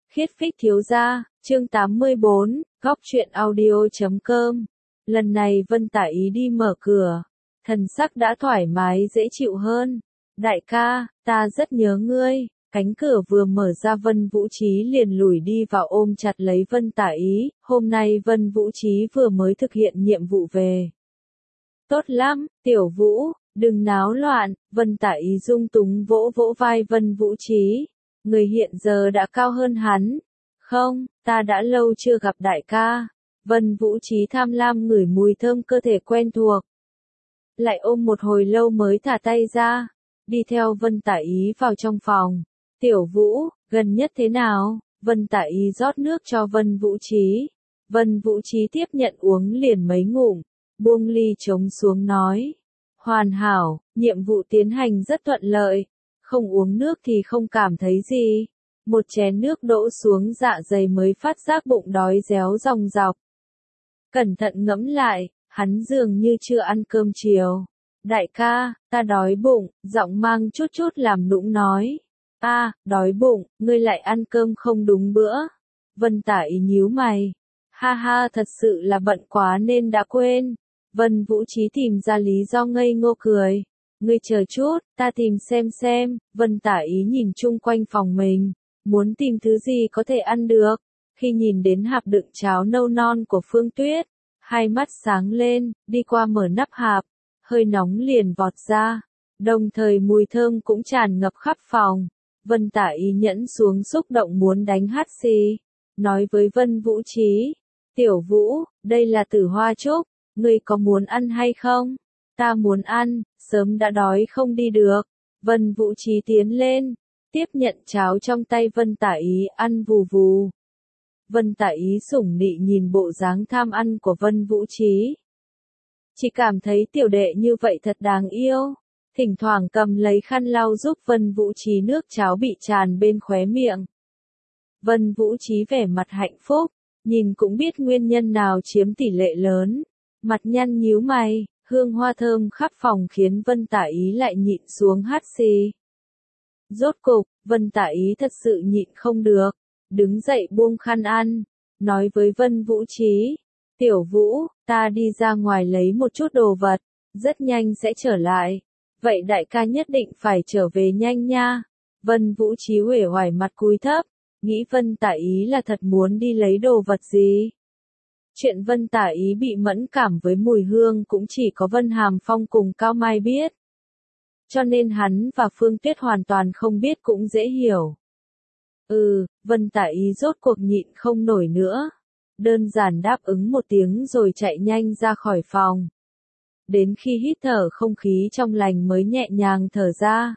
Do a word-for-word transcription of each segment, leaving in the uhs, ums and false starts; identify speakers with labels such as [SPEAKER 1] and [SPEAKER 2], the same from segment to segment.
[SPEAKER 1] Khiết Phích thiếu gia, chương tám mươi bốn, góc truyện audio chấm com. Lần này Vân Tả Ý đi mở cửa, thần sắc đã thoải mái dễ chịu hơn. Đại ca, ta rất nhớ ngươi. Cánh cửa vừa mở ra Vân Vũ Trí liền lủi đi vào ôm chặt lấy Vân Tả Ý. Hôm nay Vân Vũ Trí vừa mới thực hiện nhiệm vụ về. Tốt lắm, Tiểu Vũ, đừng náo loạn. Vân Tả Ý dung túng vỗ vỗ vai Vân Vũ Trí. Người hiện giờ đã cao hơn hắn. Không, ta đã lâu chưa gặp đại ca. Vân Vũ Trí tham lam ngửi mùi thơm cơ thể quen thuộc. Lại ôm một hồi lâu mới thả tay ra. Đi theo Vân Tả Ý vào trong phòng. Tiểu Vũ, gần nhất thế nào? Vân Tả Ý rót nước cho Vân Vũ Trí. Vân Vũ Trí tiếp nhận uống liền mấy ngụm. Buông ly trống xuống nói. Hoàn hảo, nhiệm vụ tiến hành rất thuận lợi. Không uống nước thì không cảm thấy gì. Một chén nước đổ xuống dạ dày mới phát giác bụng đói réo ròng rọc. Cẩn thận ngẫm lại, hắn dường như chưa ăn cơm chiều. Đại ca, ta đói bụng, giọng mang chút chút làm nũng nói. A, à, đói bụng, ngươi lại ăn cơm không đúng bữa. Vân Tả Ý nhíu mày. Ha ha, thật sự là bận quá nên đã quên. Vân Vũ Trí tìm ra lý do ngây ngô cười. Ngươi chờ chút, ta tìm xem xem. Vân Tả Ý nhìn chung quanh phòng mình, muốn tìm thứ gì có thể ăn được. Khi nhìn đến hạp đựng cháo nâu non của Phương Tuyết, hai mắt sáng lên, đi qua mở nắp hạp, hơi nóng liền vọt ra. Đồng thời mùi thơm cũng tràn ngập khắp phòng. Vân Tả Ý nhẫn xuống xúc động muốn đánh hắt xì. Nói với Vân Vũ Trí, Tiểu Vũ, đây là tử hoa trúc, ngươi có muốn ăn hay không? Ta muốn ăn, sớm đã đói không đi được. Vân Vũ Trí tiến lên, tiếp nhận cháo trong tay Vân Tả Ý ăn vù vù. Vân Tả Ý sủng nị nhìn bộ dáng tham ăn của Vân Vũ Trí. Chỉ cảm thấy tiểu đệ như vậy thật đáng yêu. Thỉnh thoảng cầm lấy khăn lau giúp Vân Vũ Trí nước cháo bị tràn bên khóe miệng. Vân Vũ Trí vẻ mặt hạnh phúc, nhìn cũng biết nguyên nhân nào chiếm tỷ lệ lớn. Mặt nhăn nhíu mày, hương hoa thơm khắp phòng khiến Vân Tả Ý lại nhịn xuống hắt xì. Rốt cục, Vân Tả Ý thật sự nhịn không được, đứng dậy buông khăn ăn, nói với Vân Vũ Trí, Tiểu Vũ, ta đi ra ngoài lấy một chút đồ vật, rất nhanh sẽ trở lại. Vậy đại ca nhất định phải trở về nhanh nha. Vân Vũ Trí uể oải mặt cúi thấp, nghĩ Vân Tả Ý là thật muốn đi lấy đồ vật gì. Chuyện Vân Tả Ý bị mẫn cảm với mùi hương cũng chỉ có Vân Hàm Phong cùng Cao Mai biết. Cho nên hắn và Phương Tuyết hoàn toàn không biết cũng dễ hiểu. Ừ, Vân Tả Ý rốt cuộc nhịn không nổi nữa. Đơn giản đáp ứng một tiếng rồi chạy nhanh ra khỏi phòng. Đến khi hít thở không khí trong lành mới nhẹ nhàng thở ra.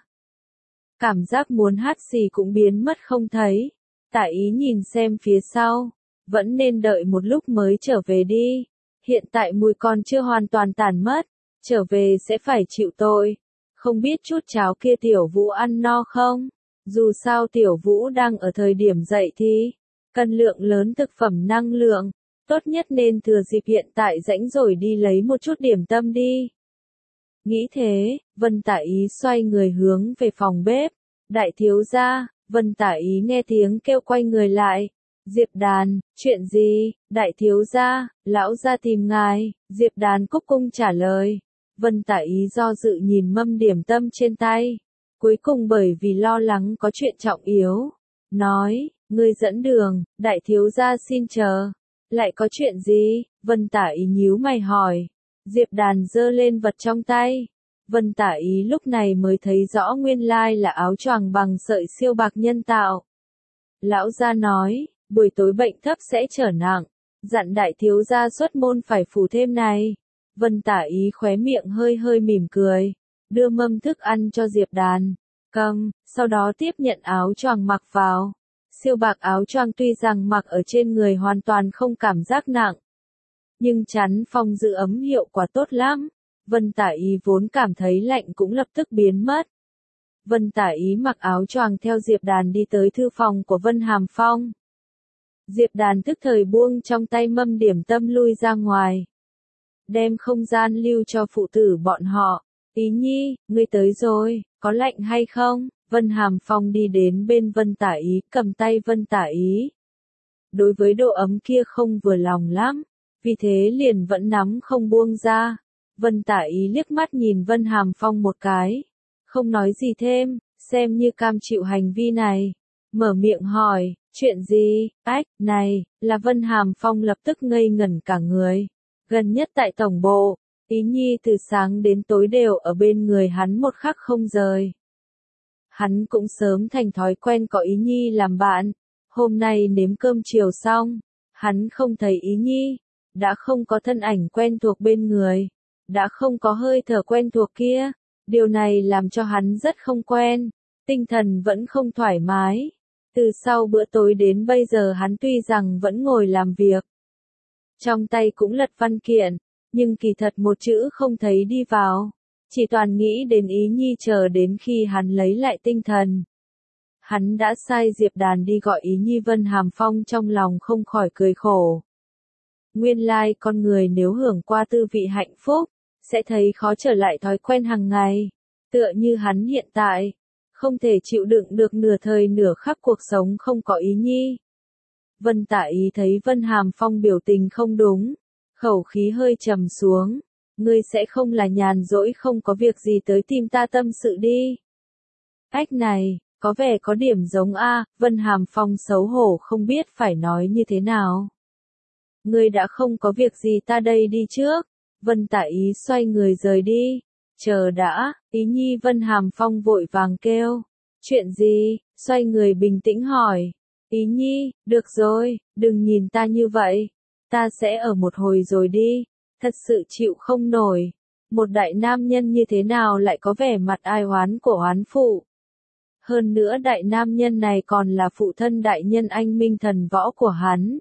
[SPEAKER 1] Cảm giác muốn hắt xì cũng biến mất không thấy. Tả Ý nhìn xem phía sau. Vẫn nên đợi một lúc mới trở về đi. Hiện tại mùi còn chưa hoàn toàn tàn mất. Trở về sẽ phải chịu tội. Không biết chút cháo kia Tiểu Vũ ăn no không? Dù sao Tiểu Vũ đang ở thời điểm dậy thì cần lượng lớn thực phẩm năng lượng. Tốt nhất nên thừa dịp hiện tại rãnh rồi đi lấy một chút điểm tâm đi. Nghĩ thế, Vân Tả Ý xoay người hướng về phòng bếp. Đại thiếu gia, Vân Tả Ý nghe tiếng kêu quay người lại. Diệp Đàn, chuyện gì? Đại thiếu gia, lão gia tìm ngài. Diệp Đàn cúc cung trả lời. Vân Tả Ý do dự nhìn mâm điểm tâm trên tay. Cuối cùng bởi vì lo lắng có chuyện trọng yếu. Nói, ngươi dẫn đường, đại thiếu gia xin chờ. Lại có chuyện gì? Vân Tả Ý nhíu mày hỏi. Diệp Đàn giơ lên vật trong tay. Vân Tả Ý lúc này mới thấy rõ nguyên lai là áo choàng bằng sợi siêu bạc nhân tạo. Lão gia nói, buổi tối bệnh thấp sẽ trở nặng. Dặn đại thiếu gia xuất môn phải phủ thêm này. Vân Tả Ý khóe miệng hơi hơi mỉm cười. Đưa mâm thức ăn cho Diệp Đàn. Cầm, sau đó tiếp nhận áo choàng mặc vào. Siêu bạc áo choàng tuy rằng mặc ở trên người hoàn toàn không cảm giác nặng. Nhưng chắn phong giữ ấm hiệu quả tốt lắm. Vân Tả Ý vốn cảm thấy lạnh cũng lập tức biến mất. Vân Tả Ý mặc áo choàng theo Diệp Đàn đi tới thư phòng của Vân Hàm Phong. Diệp Đàn tức thời buông trong tay mâm điểm tâm lui ra ngoài. Đem không gian lưu cho phụ tử bọn họ. Ý nhi, ngươi tới rồi, có lạnh hay không? Vân Hàm Phong đi đến bên Vân Tả Ý, cầm tay Vân Tả Ý. Đối với độ ấm kia không vừa lòng lắm, vì thế liền vẫn nắm không buông ra. Vân Tả Ý liếc mắt nhìn Vân Hàm Phong một cái, không nói gì thêm, xem như cam chịu hành vi này. Mở miệng hỏi, chuyện gì, ách, này, là Vân Hàm Phong lập tức ngây ngẩn cả người. Gần nhất tại tổng bộ, Ý Nhi từ sáng đến tối đều ở bên người hắn một khắc không rời. Hắn cũng sớm thành thói quen có Ý Nhi làm bạn. Hôm nay nếm cơm chiều xong, hắn không thấy Ý Nhi, đã không có thân ảnh quen thuộc bên người, đã không có hơi thở quen thuộc kia. Điều này làm cho hắn rất không quen, tinh thần vẫn không thoải mái. Từ sau bữa tối đến bây giờ hắn tuy rằng vẫn ngồi làm việc, trong tay cũng lật văn kiện, nhưng kỳ thật một chữ không thấy đi vào, chỉ toàn nghĩ đến Ý Nhi chờ đến khi hắn lấy lại tinh thần. Hắn đã sai Diệp Đàn đi gọi Ý Nhi. Vân Hàm Phong trong lòng không khỏi cười khổ. Nguyên lai like con người nếu hưởng qua tư vị hạnh phúc, sẽ thấy khó trở lại thói quen hàng ngày, tựa như hắn hiện tại, không thể chịu đựng được nửa thời nửa khắc cuộc sống không có Ý Nhi. Vân Tả Ý thấy Vân Hàm Phong biểu tình không đúng, khẩu khí hơi trầm xuống, ngươi sẽ không là nhàn rỗi không có việc gì tới tìm ta tâm sự đi. Ách này, có vẻ có điểm giống a. Vân Hàm Phong xấu hổ không biết phải nói như thế nào. Ngươi đã không có việc gì ta đây đi trước. Vân Tả Ý xoay người rời đi. Chờ đã, Ý Nhi. Vân Hàm Phong vội vàng kêu. Chuyện gì? Xoay người bình tĩnh hỏi. Ý Nhi, được rồi, đừng nhìn ta như vậy. Ta sẽ ở một hồi rồi đi. Thật sự chịu không nổi. Một đại nam nhân như thế nào lại có vẻ mặt ai oán của oán phụ. Hơn nữa đại nam nhân này còn là phụ thân đại nhân anh minh thần võ của hắn.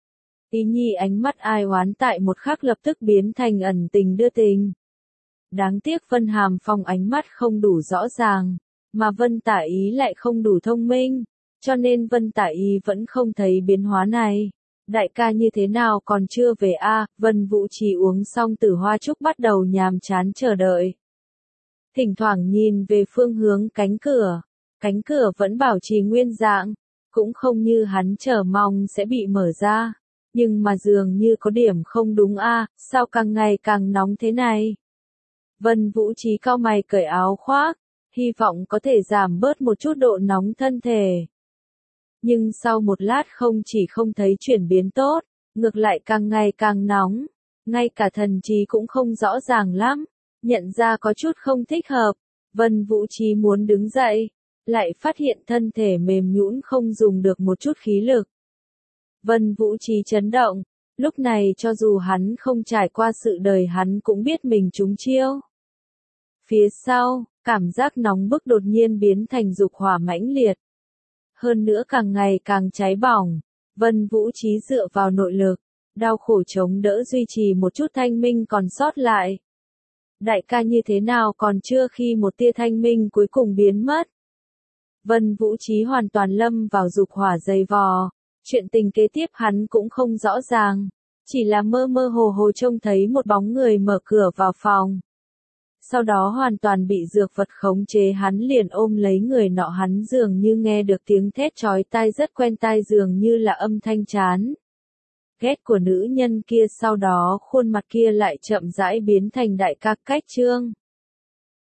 [SPEAKER 1] Ý Nhi ánh mắt ai oán tại một khắc lập tức biến thành ẩn tình đưa tình. Đáng tiếc Vân Hàm Phong ánh mắt không đủ rõ ràng, mà Vân Tả Ý lại không đủ thông minh, cho nên Vân Tả Ý vẫn không thấy biến hóa này. Đại ca như thế nào còn chưa về a? À? Vân Vũ Trì uống xong Tử Hoa Trúc bắt đầu nhàm chán chờ đợi. Thỉnh thoảng nhìn về phương hướng cánh cửa, cánh cửa vẫn bảo trì nguyên dạng, cũng không như hắn chờ mong sẽ bị mở ra, nhưng mà dường như có điểm không đúng a, à? Sao càng ngày càng nóng thế này? Vân Vũ Trì cau mày cởi áo khoác, hy vọng có thể giảm bớt một chút độ nóng thân thể. Nhưng sau một lát không chỉ không thấy chuyển biến tốt, ngược lại càng ngày càng nóng, ngay cả thần trí cũng không rõ ràng lắm, nhận ra có chút không thích hợp. Vân Vũ Trì muốn đứng dậy, lại phát hiện thân thể mềm nhũn không dùng được một chút khí lực. Vân Vũ Trì chấn động, lúc này cho dù hắn không trải qua sự đời hắn cũng biết mình trúng chiêu. Phía sau, cảm giác nóng bức đột nhiên biến thành dục hỏa mãnh liệt. Hơn nữa càng ngày càng cháy bỏng, Vân Vũ Trì dựa vào nội lực, đau khổ chống đỡ duy trì một chút thanh minh còn sót lại. Đại ca như thế nào còn chưa khi một tia thanh minh cuối cùng biến mất. Vân Vũ Trì hoàn toàn lâm vào dục hỏa dày vò, chuyện tình kế tiếp hắn cũng không rõ ràng, chỉ là mơ mơ hồ hồ trông thấy một bóng người mở cửa vào phòng. Sau đó hoàn toàn bị dược vật khống chế, hắn liền ôm lấy người nọ, hắn dường như nghe được tiếng thét chói tai rất quen tai, dường như là âm thanh chán ghét của nữ nhân kia, sau đó khuôn mặt kia lại chậm rãi biến thành đại ca Cách Trương.